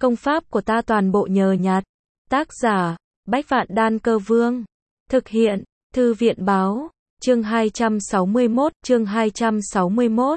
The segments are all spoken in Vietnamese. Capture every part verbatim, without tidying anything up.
Công pháp của ta toàn bộ nhờ nhặt. Tác giả, Bách Vạn Đan Cơ Vương. Thực hiện, Thư viện Báo. Chương hai trăm sáu mươi mốt, chương hai trăm sáu mươi mốt.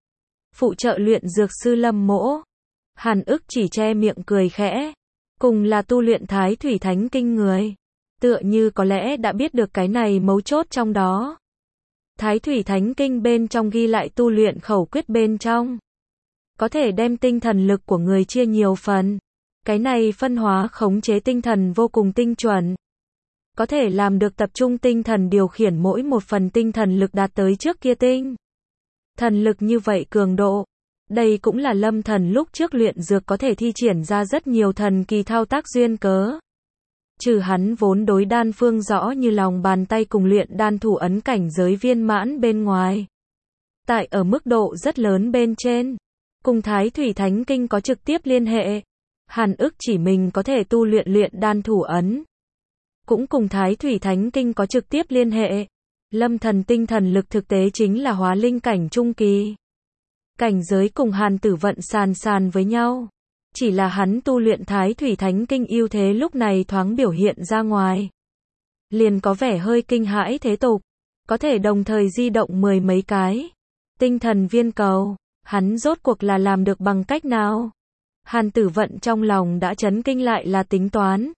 Phụ trợ luyện dược sư Lâm Mỗ. Hàn Ức chỉ che miệng cười khẽ. Cùng là tu luyện Thái Thủy Thánh Kinh người. Tựa như có lẽ đã biết được cái này mấu chốt trong đó. Thái Thủy Thánh Kinh bên trong ghi lại tu luyện khẩu quyết bên trong. Có thể đem tinh thần lực của người chia nhiều phần. Cái này phân hóa khống chế tinh thần vô cùng tinh chuẩn. Có thể làm được tập trung tinh thần điều khiển mỗi một phần tinh thần lực đạt tới trước kia tinh. Thần lực như vậy cường độ. Đây cũng là Lâm Thần lúc trước luyện dược có thể thi triển ra rất nhiều thần kỳ thao tác duyên cớ. Trừ hắn vốn đối đan phương rõ như lòng bàn tay cùng luyện đan thủ ấn cảnh giới viên mãn bên ngoài. Tại ở mức độ rất lớn bên trên. Cùng Thái Thủy Thánh Kinh có trực tiếp liên hệ. Hàn Ức chỉ mình có thể tu luyện luyện đan thủ ấn. Cũng cùng Thái Thủy Thánh Kinh có trực tiếp liên hệ. Lâm Thần tinh thần lực thực tế chính là hóa linh cảnh trung kỳ. Cảnh giới cùng Hàn Tử Vận sàn sàn với nhau. Chỉ là hắn tu luyện Thái Thủy Thánh Kinh ưu thế lúc này thoáng biểu hiện ra ngoài. Liền có vẻ hơi kinh hãi thế tục. Có thể đồng thời di động mười mấy cái. Tinh thần viên cầu. Hắn rốt cuộc là làm được bằng cách nào? Hàn Tử Vận trong lòng đã chấn kinh lại là tính toán.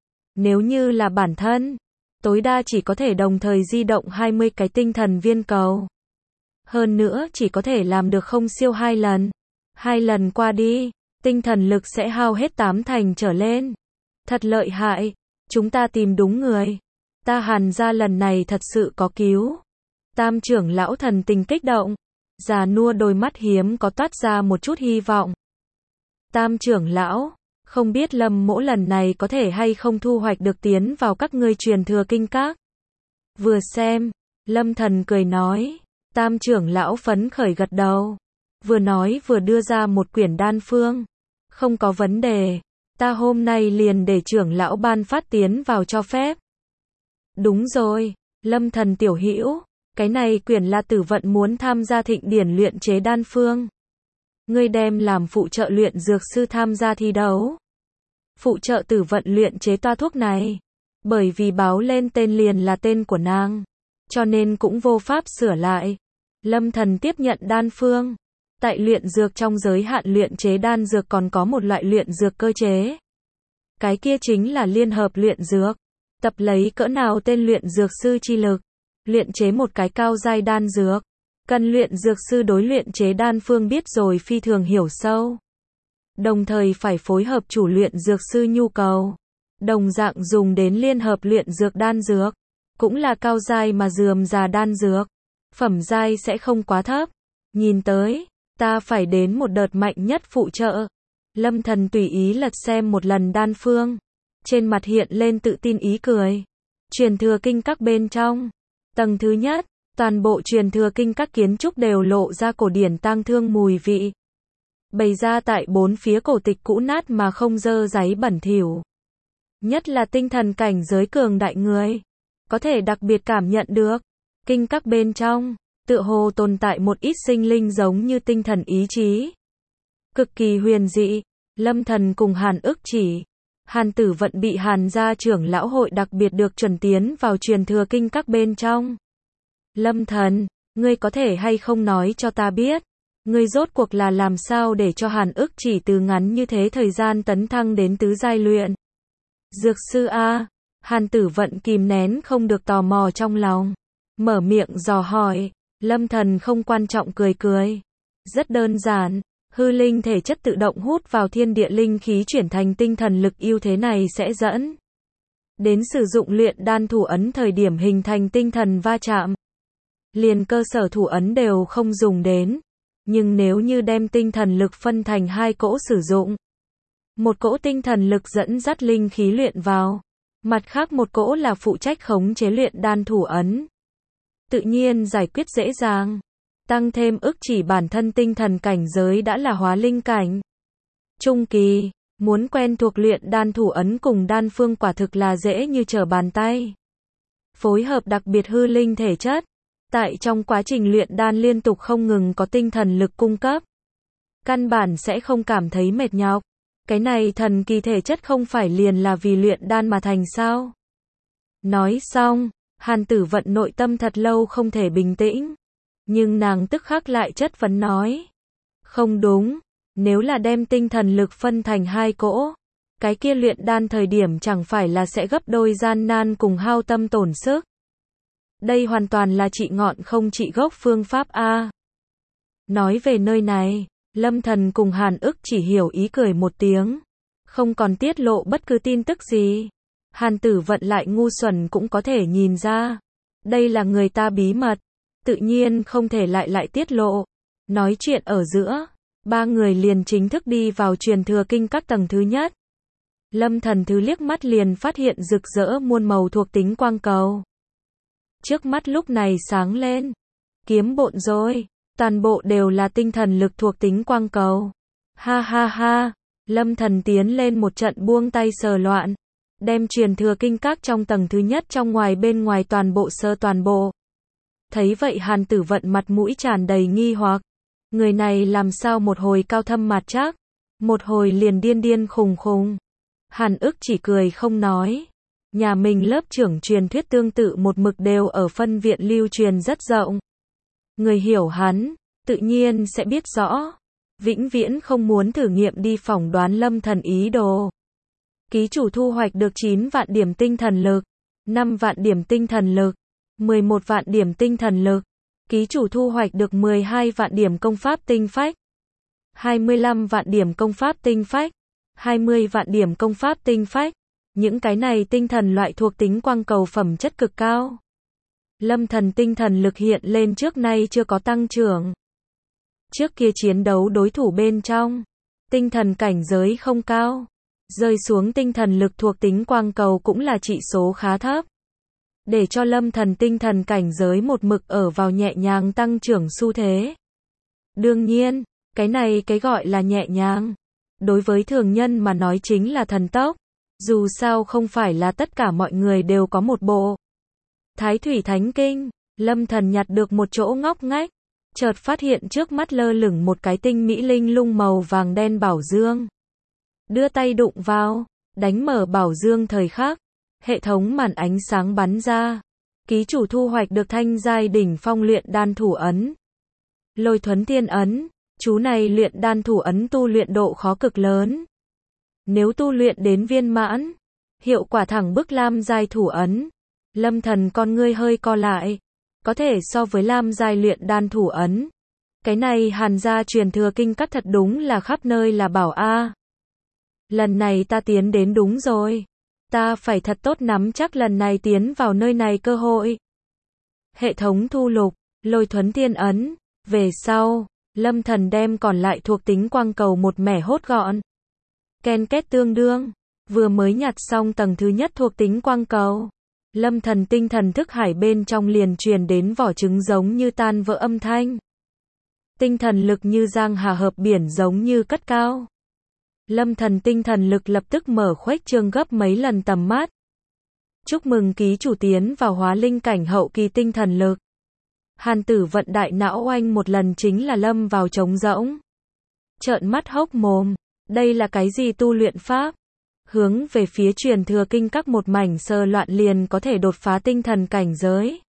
Nếu như là bản thân, tối đa chỉ có thể đồng thời di động hai mươi cái tinh thần viên cầu. Hơn nữa chỉ có thể làm được không siêu hai lần. Hai lần qua đi, tinh thần lực sẽ hao hết tám thành trở lên. Thật lợi hại, chúng ta tìm đúng người. Ta Hàn gia lần này thật sự có cứu. Tam trưởng lão thần tình kích động. Già nua đôi mắt hiếm có toát ra một chút hy vọng. Tam trưởng lão, không biết Lâm Mỗ lần này có thể hay không thu hoạch được tiến vào các ngươi truyền thừa kinh các. Vừa xem, Lâm Thần cười nói. Tam trưởng lão phấn khởi gật đầu. Vừa nói vừa đưa ra một quyển đan phương. Không có vấn đề. Ta hôm nay liền để trưởng lão ban phát tiến vào cho phép. Đúng rồi, Lâm Thần tiểu hữu. Cái này quyển là Tử Vận muốn tham gia thịnh điển luyện chế đan phương. Ngươi đem làm phụ trợ luyện dược sư tham gia thi đấu. Phụ trợ Tử Vận luyện chế toa thuốc này. Bởi vì báo lên tên liền là tên của nàng. Cho nên cũng vô pháp sửa lại. Lâm Thần tiếp nhận đan phương. Tại luyện dược trong giới hạn luyện chế đan dược còn có một loại luyện dược cơ chế. Cái kia chính là liên hợp luyện dược. Tập lấy cỡ nào tên luyện dược sư chi lực. Luyện chế một cái cao giai đan dược. Cần luyện dược sư đối luyện chế đan phương biết rồi phi thường hiểu sâu. Đồng thời phải phối hợp chủ luyện dược sư nhu cầu. Đồng dạng dùng đến liên hợp luyện dược đan dược. Cũng là cao giai mà rườm rà đan dược. Phẩm giai sẽ không quá thấp. Nhìn tới, ta phải đến một đợt mạnh nhất phụ trợ. Lâm Thần tùy ý lật xem một lần đan phương. Trên mặt hiện lên tự tin ý cười. Truyền thừa kinh các bên trong. Tầng thứ nhất, toàn bộ truyền thừa kinh các kiến trúc đều lộ ra cổ điển tang thương mùi vị. Bày ra tại bốn phía cổ tịch cũ nát mà không dơ dáy bẩn thỉu. Nhất là tinh thần cảnh giới cường đại người. Có thể đặc biệt cảm nhận được. Kinh các bên trong, tựa hồ tồn tại một ít sinh linh giống như tinh thần ý chí. Cực kỳ huyền dị. Lâm Thần cùng Hàn Ức chỉ. Hàn Tử Vận bị Hàn gia trưởng lão hội đặc biệt được chuẩn tiến vào truyền thừa kinh các bên trong. Lâm Thần, ngươi có thể hay không nói cho ta biết, ngươi rốt cuộc là làm sao để cho Hàn Ức chỉ từ ngắn như thế thời gian tấn thăng đến tứ giai luyện dược sư a? Hàn Tử Vận kìm nén không được tò mò trong lòng, mở miệng dò hỏi. Lâm Thần không quan trọng cười cười. Rất đơn giản. Hư linh thể chất tự động hút vào thiên địa linh khí chuyển thành tinh thần lực ưu thế này sẽ dẫn đến sử dụng luyện đan thủ ấn thời điểm hình thành tinh thần va chạm. Liền cơ sở thủ ấn đều không dùng đến. Nhưng nếu như đem tinh thần lực phân thành hai cỗ sử dụng. Một cỗ tinh thần lực dẫn dắt linh khí luyện vào. Mặt khác một cỗ là phụ trách khống chế luyện đan thủ ấn. Tự nhiên giải quyết dễ dàng. Tăng thêm ức chỉ bản thân tinh thần cảnh giới đã là hóa linh cảnh trung kỳ, muốn quen thuộc luyện đan thủ ấn cùng đan phương quả thực là dễ như trở bàn tay. Phối hợp đặc biệt hư linh thể chất, tại trong quá trình luyện đan liên tục không ngừng có tinh thần lực cung cấp. Căn bản sẽ không cảm thấy mệt nhọc. Cái này thần kỳ thể chất không phải liền là vì luyện đan mà thành sao? Nói xong, Hàn Tử Vận nội tâm thật lâu không thể bình tĩnh. Nhưng nàng tức khắc lại chất vấn nói. Không đúng, nếu là đem tinh thần lực phân thành hai cỗ, cái kia luyện đan thời điểm chẳng phải là sẽ gấp đôi gian nan cùng hao tâm tổn sức. Đây hoàn toàn là trị ngọn không trị gốc phương pháp A. Nói về nơi này, Lâm Thần cùng Hàn Ức chỉ hiểu ý cười một tiếng, không còn tiết lộ bất cứ tin tức gì. Hàn Tử Vận lại ngu xuẩn cũng có thể nhìn ra, đây là người ta bí mật, tự nhiên không thể lại lại tiết lộ. Nói chuyện ở giữa, ba người liền chính thức đi vào truyền thừa kinh các tầng thứ nhất. Lâm Thần thứ liếc mắt liền phát hiện rực rỡ muôn màu thuộc tính quang cầu. Trước mắt lúc này sáng lên, kiếm bộn rồi, toàn bộ đều là tinh thần lực thuộc tính quang cầu. Ha ha ha, Lâm Thần tiến lên một trận buông tay sờ loạn, đem truyền thừa kinh các trong tầng thứ nhất trong ngoài bên ngoài toàn bộ sơ toàn bộ. Thấy vậy Hàn Tử Vận mặt mũi tràn đầy nghi hoặc, người này làm sao một hồi cao thâm mạt trác, một hồi liền điên điên khùng khùng. Hàn Ức chỉ cười không nói. Nhà mình lớp trưởng truyền thuyết tương tự một mực đều ở phân viện lưu truyền rất rộng. Người hiểu hắn, tự nhiên sẽ biết rõ. Vĩnh viễn không muốn thử nghiệm đi phỏng đoán Lâm Thần ý đồ. Ký chủ thu hoạch được chín vạn điểm tinh thần lực, năm vạn điểm tinh thần lực, mười một vạn điểm tinh thần lực. Ký chủ thu hoạch được mười hai vạn điểm công pháp tinh phách, hai mươi lăm vạn điểm công pháp tinh phách, hai mươi vạn điểm công pháp tinh phách. Những cái này tinh thần loại thuộc tính quang cầu phẩm chất cực cao. Lâm Thần tinh thần lực hiện lên trước nay chưa có tăng trưởng. Trước kia chiến đấu đối thủ bên trong, tinh thần cảnh giới không cao, rơi xuống tinh thần lực thuộc tính quang cầu cũng là trị số khá thấp. Để cho Lâm Thần tinh thần cảnh giới một mực ở vào nhẹ nhàng tăng trưởng xu thế. Đương nhiên, cái này cái gọi là nhẹ nhàng, đối với thường nhân mà nói chính là thần tốc. Dù sao không phải là tất cả mọi người đều có một bộ Thái Thủy Thánh Kinh. Lâm Thần nhặt được một chỗ ngóc ngách, chợt phát hiện trước mắt lơ lửng một cái tinh mỹ linh lung màu vàng đen bảo dương. Đưa tay đụng vào, đánh mở bảo dương thời khắc, hệ thống màn ánh sáng bắn ra. Ký chủ thu hoạch được thanh giai đỉnh phong luyện đan thủ ấn. Lôi Thuấn Tiên ấn, chú này luyện đan thủ ấn tu luyện độ khó cực lớn. Nếu tu luyện đến viên mãn, hiệu quả thẳng bức lam giai thủ ấn. Lâm Thần con ngươi hơi co lại, có thể so với lam giai luyện đan thủ ấn. Cái này Hàn gia truyền thừa kinh các thật đúng là khắp nơi là bảo a. Lần này ta tiến đến đúng rồi, ta phải thật tốt nắm chắc lần này tiến vào nơi này cơ hội. Hệ thống thu lục, Lôi Thuấn Tiên ấn, về sau, Lâm Thần đem còn lại thuộc tính quang cầu một mẻ hốt gọn. Ken kết tương đương, vừa mới nhặt xong tầng thứ nhất thuộc tính quang cầu, Lâm Thần tinh thần thức hải bên trong liền truyền đến vỏ trứng giống như tan vỡ âm thanh. Tinh thần lực như giang hà hợp biển giống như cất cao. Lâm Thần tinh thần lực lập tức mở khuếch trương gấp mấy lần tầm mắt. Chúc mừng ký chủ tiến vào hóa linh cảnh hậu kỳ tinh thần lực. Hàn Tử Vận đại não oanh một lần chính là lâm vào trống rỗng. Trợn mắt hốc mồm. Đây là cái gì tu luyện pháp? Hướng về phía truyền thừa kinh các một mảnh sơ loạn liền có thể đột phá tinh thần cảnh giới.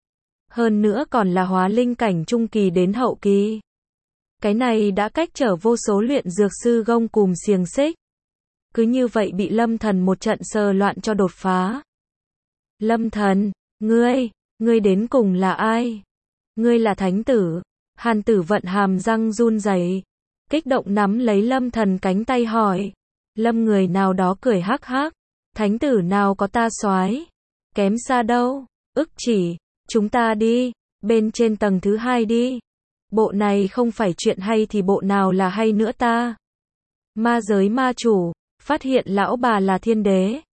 Hơn nữa còn là hóa linh cảnh trung kỳ đến hậu kỳ. Cái này đã cách trở vô số luyện dược sư gông cùm xiềng xích. Cứ như vậy bị Lâm Thần một trận sơ loạn cho đột phá. Lâm Thần, ngươi, ngươi đến cùng là ai? Ngươi là thánh tử. Hàn Tử Vận hàm răng run rẩy, kích động nắm lấy Lâm Thần cánh tay hỏi. Lâm người nào đó cười hắc hắc, thánh tử nào có ta soái, kém xa đâu. Ức chỉ, chúng ta đi, bên trên tầng thứ hai đi. Bộ này không phải chuyện hay thì bộ nào là hay nữa ta. Ma giới ma chủ, phát hiện lão bà là thiên đế.